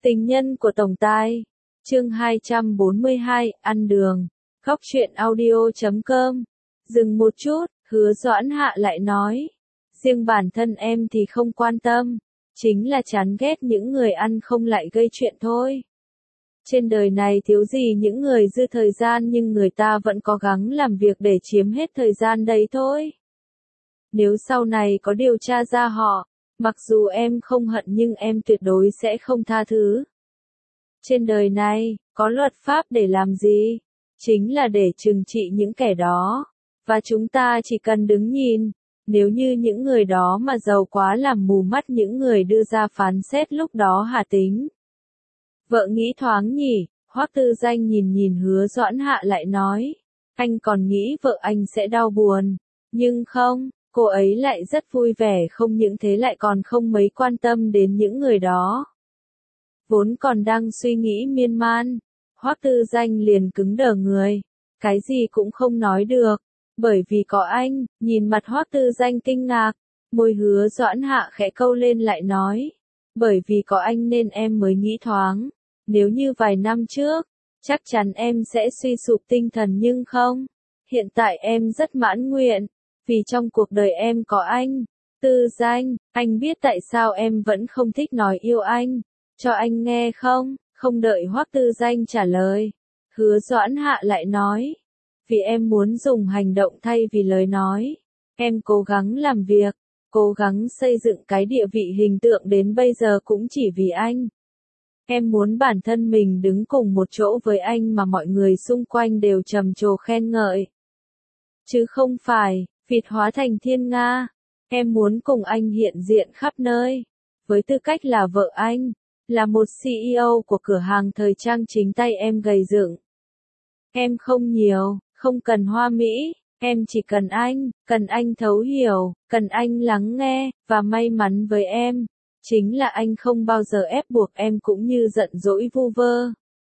Tình nhân của tổng tài. Chương 242, ăn đường. Góc truyện audio.com. Dừng một chút, Hứa Doãn Hạ lại nói. Riêng bản thân em thì không quan tâm. Chính là chán ghét những người ăn không lại gây chuyện thôi. Trên đời này thiếu gì những người dư thời gian nhưng người ta vẫn cố gắng làm việc để chiếm hết thời gian đấy thôi. Nếu sau này có điều tra ra họ, mặc dù em không hận nhưng em tuyệt đối sẽ không tha thứ. Trên đời này, có luật pháp để làm gì? Chính là để trừng trị những kẻ đó. Và chúng ta chỉ cần đứng nhìn. Nếu như những người đó mà giàu quá làm mù mắt những người đưa ra phán xét lúc đó hả tính? Vợ nghĩ thoáng nhỉ, Hoắc Tư Danh nhìn Hứa Doãn Hạ lại nói. Anh còn nghĩ vợ anh sẽ đau buồn. Nhưng không, cô ấy lại rất vui vẻ không những thế lại còn không mấy quan tâm đến những người đó. Vốn còn đang suy nghĩ miên man, Hoắc Tư Danh liền cứng đờ người. Cái gì cũng không nói được. Bởi vì có anh, nhìn mặt Hoắc Tư Danh kinh ngạc, môi Hứa Doãn Hạ khẽ câu lên lại nói. Bởi vì có anh nên em mới nghĩ thoáng. Nếu như vài năm trước, chắc chắn em sẽ suy sụp tinh thần nhưng không. Hiện tại em rất mãn nguyện, vì trong cuộc đời em có anh. Tư Danh, anh biết tại sao em vẫn không thích nói yêu anh. Cho anh nghe không? Không đợi Hoắc Tư Danh trả lời. Hứa Doãn Hạ lại nói. Vì em muốn dùng hành động thay vì lời nói. Em cố gắng làm việc, cố gắng xây dựng cái địa vị hình tượng đến bây giờ cũng chỉ vì anh. Em muốn bản thân mình đứng cùng một chỗ với anh mà mọi người xung quanh đều trầm trồ khen ngợi. Chứ không phải, vịt hóa thành thiên nga. Em muốn cùng anh hiện diện khắp nơi. Với tư cách là vợ anh, là một CEO của cửa hàng thời trang chính tay em gầy dựng. Em không nhiều, không cần hoa mỹ, em chỉ cần anh thấu hiểu, cần anh lắng nghe, và may mắn với em. Chính là anh không bao giờ ép buộc em cũng như giận dỗi vu vơ.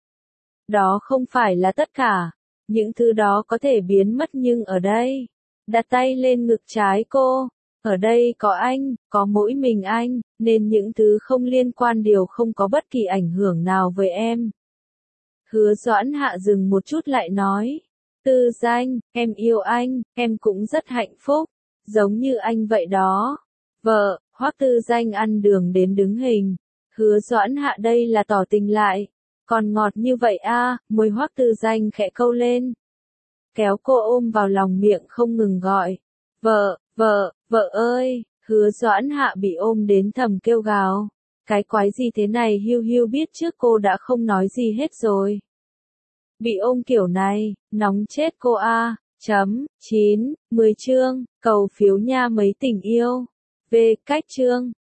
Đó không phải là tất cả. Những thứ đó có thể biến mất nhưng ở đây. Đặt tay lên ngực trái cô. Ở đây có anh, có mỗi mình anh, nên những thứ không liên quan đều không có bất kỳ ảnh hưởng nào với em. Hứa Doãn Hạ dừng một chút lại nói. Tư Danh, em yêu anh, em cũng rất hạnh phúc. Giống như anh vậy đó. Vợ, Hoắc Tư Danh ăn đường đến đứng hình. Hứa Doãn Hạ đây là tỏ tình lại. Còn ngọt như vậy à, môi Hoắc Tư Danh khẽ câu lên. Kéo cô ôm vào lòng miệng không ngừng gọi. Vợ ơi, Hứa Doãn Hạ bị ôm đến thầm kêu gào. Cái quái gì thế này Hiu biết trước cô đã không nói gì hết rồi. Bị ôm kiểu này, nóng chết cô a. 9, 10 chương, cầu phiếu nha mấy tình yêu. Về cách chương.